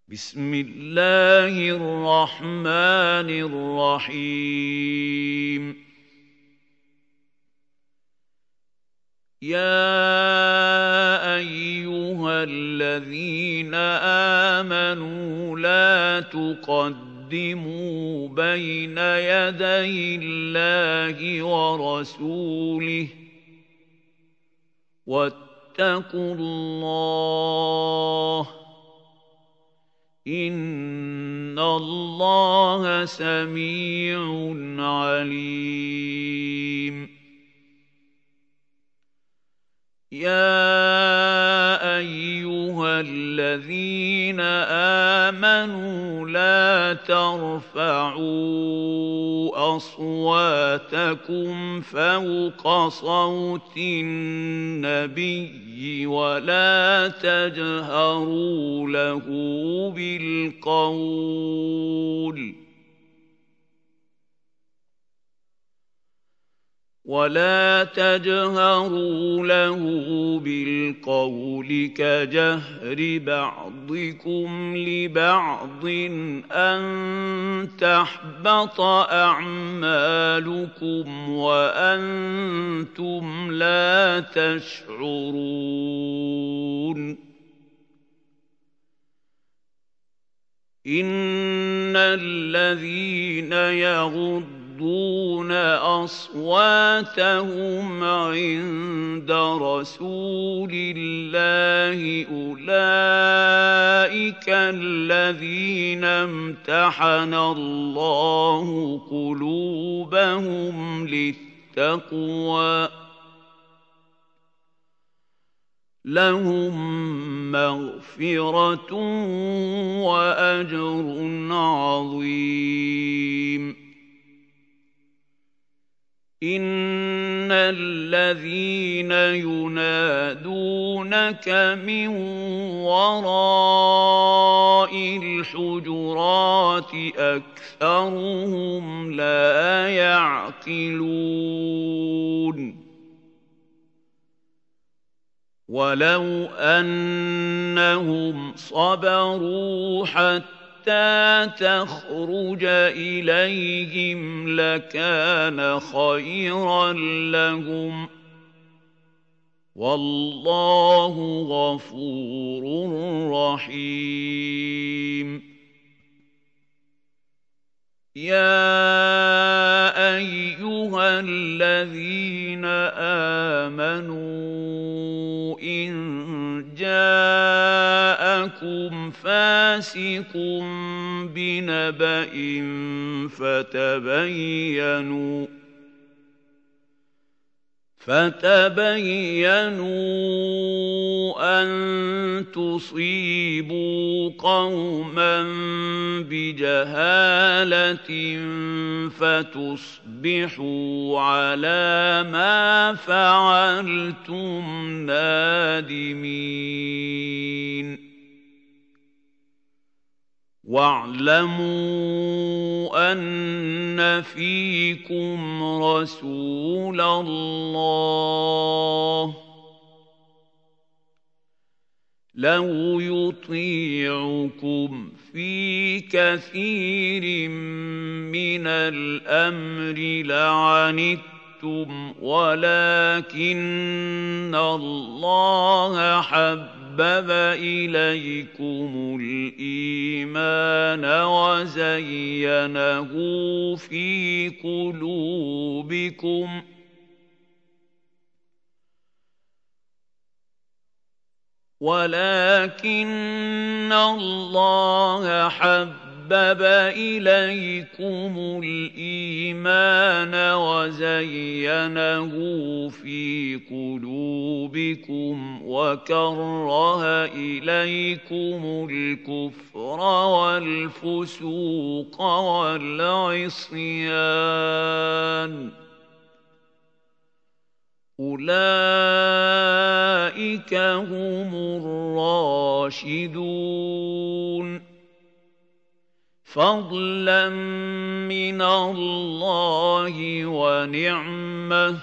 بسم الله الرحمن الرحيم يا أيها الذين آمنوا لا تقدموا بين يدي الله ورسوله واتقوا الله إن الله سميع عليم يا أيها الذين آمنوا لا ترفعوا أصواتكم فوق صوت النبي ولا تجهروا له بالقول كجهر بعضكم لبعض أن تحبط أعمالكم وأنتم لا تشعرون إن الذين يغضون أصواتهم عند رسول الله أولئك الذين امتحن الله قلوبهم للتقوى لهم مغفرة وأجر عظيم إن الذين ينادونك من وراء الحجرات أكثرهم لا يعقلون ولو أنهم صبروا حتى تخرج إليهم لكان خيرا لهم والله غفور رحيم يا أيها الذين آمنوا إن جاءكم فاسق بنبأ فتبينوا أن تصيبوا قوما بجهالة فتصبحوا على ما فعلتم نادمين واعلموا أن فيكم رسول الله لو يطيعكم في كثير من الأمر لعنتم ولكن الله حبب إليكم الإيمان وزينه في قلوبكم وكره إليكم الكفر والفسوق والعصيان أولئك هم الراشدون فضلا من الله ونعمة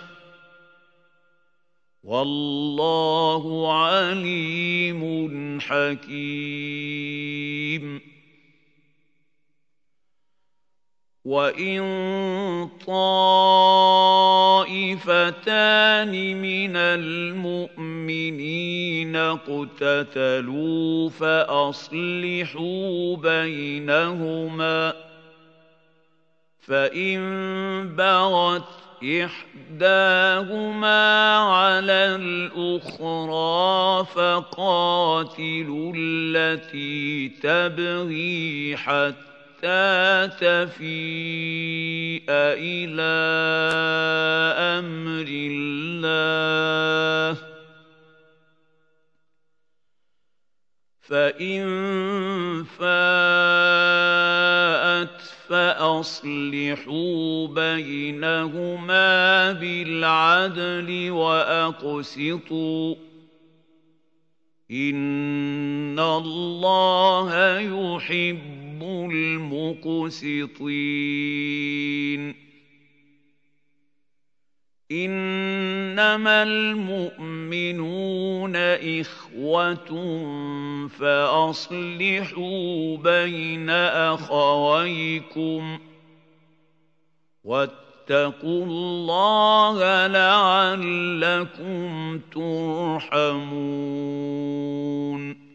والله عليم حكيم وَإِن طَائِفَتَانِ مِنَ الْمُؤْمِنِينَ اقْتَتَلُوا فَأَصْلِحُوا بَيْنَهُمَا ۖ فَإِن بَغَتْ إِحْدَاهُمَا عَلَى الْأُخْرَىٰ فَقَاتِلُوا الَّتِي تَبْغِي حَتَّىٰ تَفِيءَ إِلَىٰ أَمْرِ اللَّهِ ۚ فَإِن فَاءَتْ فَأَصْلِحُوا بَيْنَهُمَا بِالْعَدْلِ وَأَقْسِطُوا ۖ إِنَّ اللَّهَ يُحِبُّ الْمُقْسِطِينَ إِنَّمَا الْمُؤْمِنُونَ إِخْوَةٌ فَأَصْلِحُوا بَيْنَ أَخَوَيْكُمْ ۚ وَاتَّقُوا اللَّهَ لَعَلَّكُمْ تُرْحَمُونَ.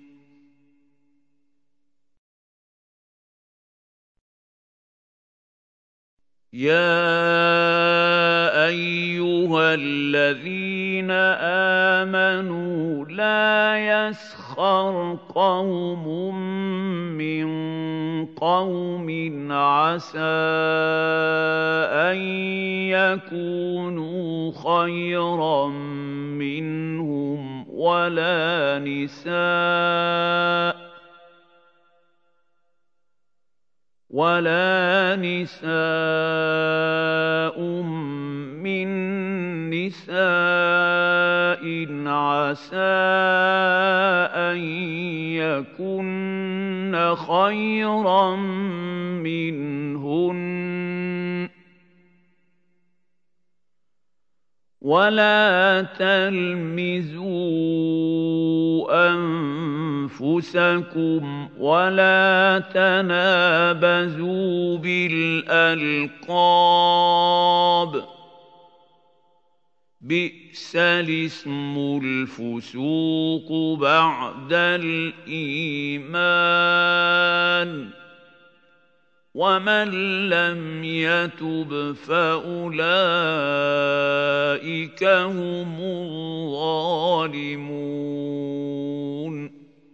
يَا أَيُّهَا الَّذِينَ آمَنُوا لَا يَسْخَرْ قَوْمٌ مِّن قَوْمٍ عَسَىٰ أَن يَكُونُوا خَيْرًا مِّنْهُمْ وَلَا نِسَاءٌ مِّن نِّسَاءٍ عَسَىٰ أَن يَكُنَّ خَيْرًا مِّنْهُنَّ ۖ وَلَا تَلْمِزُوا أَنفُسَكُمْ وَلَا تَنَابَزُوا بِالْأَلْقَابِ ۖ بِئْسَ الِاسْمُ الْفُسُوقُ بَعْدَ الْإِيمَانِ ۚ وَمَن لَّمْ يَتُبْ فَأُولَٰئِكَ هُمُ الظَّالِمُونَ.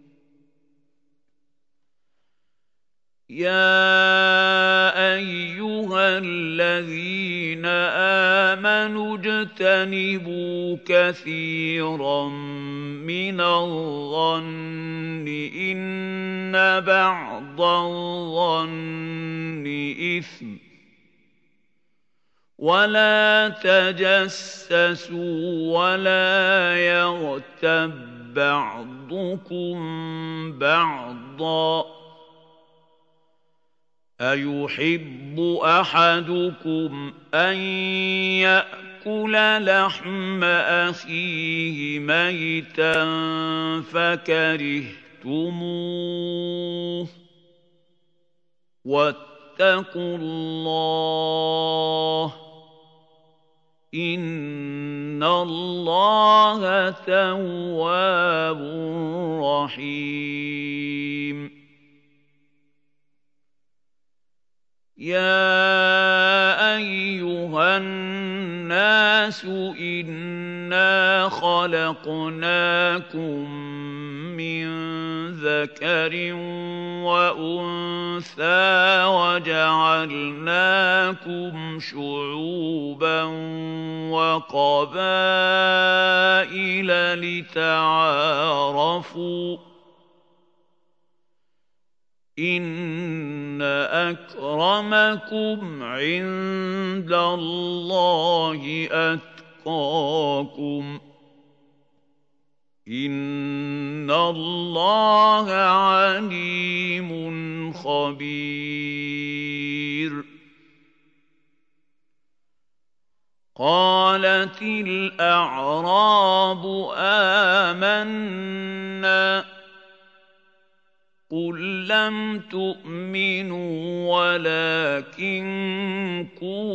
يَا أَيُّهَا الَّذِينَ آمَنُوا اجْتَنِبُوا كَثِيرًا مِّنَ الظَّنِّ إِنَّ بَعْضَ الظَّنِّ إِثْمٌ ۖ وَلَا تَجَسَّسُوا وَلَا يَغْتَب بَّعْضُكُم بَعْضًا ۚ أَيُحِبُّ أَحَدُكُمْ أَن يَأْكُلَ لَحْمَ أَخِيهِ مَيْتًا فَكَرِهْتُمُوهُ ۚ وَاتَّقُوا اللَّهَ ۚ إِنَّ اللَّهَ تَوَّابٌ رَّحِيمٌ. يَا أَيُّهَا النَّاسُ إِنَّا خَلَقْنَاكُم مِّن ذَكَرٍ وَأُنثَىٰ وَجَعَلْنَاكُمْ شُعُوبًا وَقَبَائِلَ لِتَعَارَفُوا ۚ إِنَّ أَكْرَمَكُمْ عِندَ اللَّهِ أَتْقَاكُمْ ۚ إِنَّ اللَّهَ عَلِيمٌ خَبِيرٌ. قَالَتِ الْأَعْرَابُ آمَنَّا ۖ قُل لَّمْ تُؤْمِنُوا وَلَٰكِن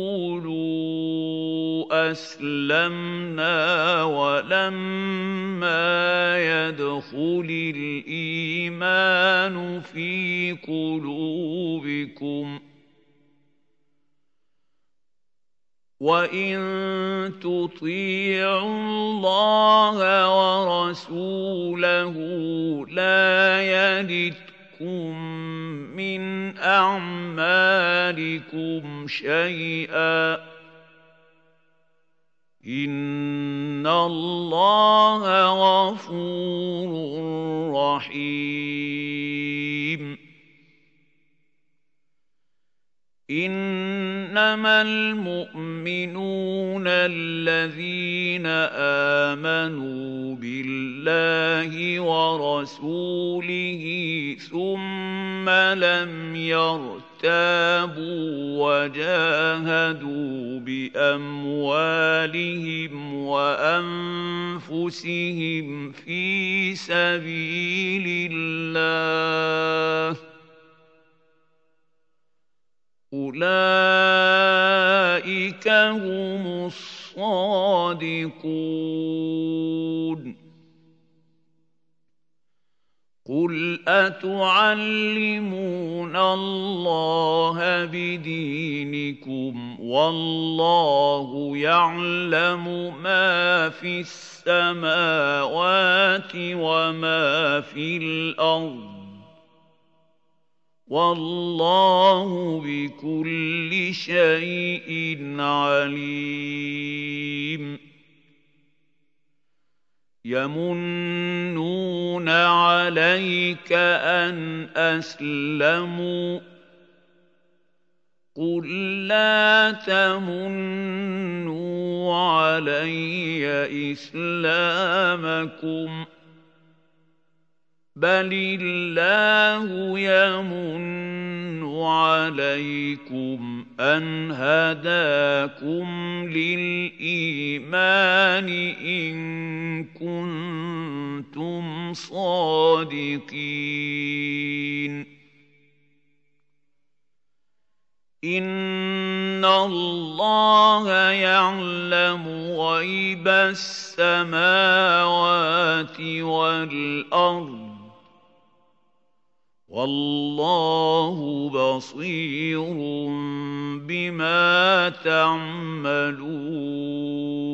قُولُوا أَسْلَمْنَا وَلَمَّا يَدْخُلِ الْإِيمَانُ فِي قُلُوبِكُمْ ۖ وَإِن تُطِيعُوا اللَّهَ وَرَسُولَهُ لَا يَلِتْكُم مِّنْ أَعْمَالِكُمْ شَيْئًا ۚ إِنَّ اللَّهَ غَفُورٌ رَّحِيمٌ. إِنَّمَا الْمُؤْمِنُونَ الَّذِينَ آمَنُوا بِاللَّهِ وَرَسُولِهِ ثُمَّ لَمْ يَرْتَابُوا وَجَاهَدُوا بِأَمْوَالِهِمْ وَأَنفُسِهِمْ فِي سَبِيلِ اللَّهِ ۚ أُولَٰئِكَ هُمُ الصَّادِقُونَ. قُلْ أَتُعَلِّمُونَ اللَّهَ بِدِينِكُمْ وَاللَّهُ يَعْلَمُ مَا فِي السَّمَاوَاتِ وَمَا فِي الْأَرْضِ ۚ وَاللَّهُ بِكُلِّ شَيْءٍ عَلِيمٌ. يَمُنُّونَ عَلَيْكَ أَنْ أَسْلَمُوا ۖ قُل لَّا تَمُنُّوا عَلَيَّ إِسْلَامَكُمْ، بَلِ اللَّهُ يَمُنُّ عَلَيْكُمْ أَنْ هَدَاكُمْ لِلْإِيمَانِ إِن كُنتُمْ صَادِقِينَ. إِنَّ اللَّهَ يَعْلَمُ غَيْبَ السَّمَاوَاتِ وَالْأَرْضِ ۚ وَاللَّهُ بَصِيرٌ بِمَا تَعْمَلُونَ.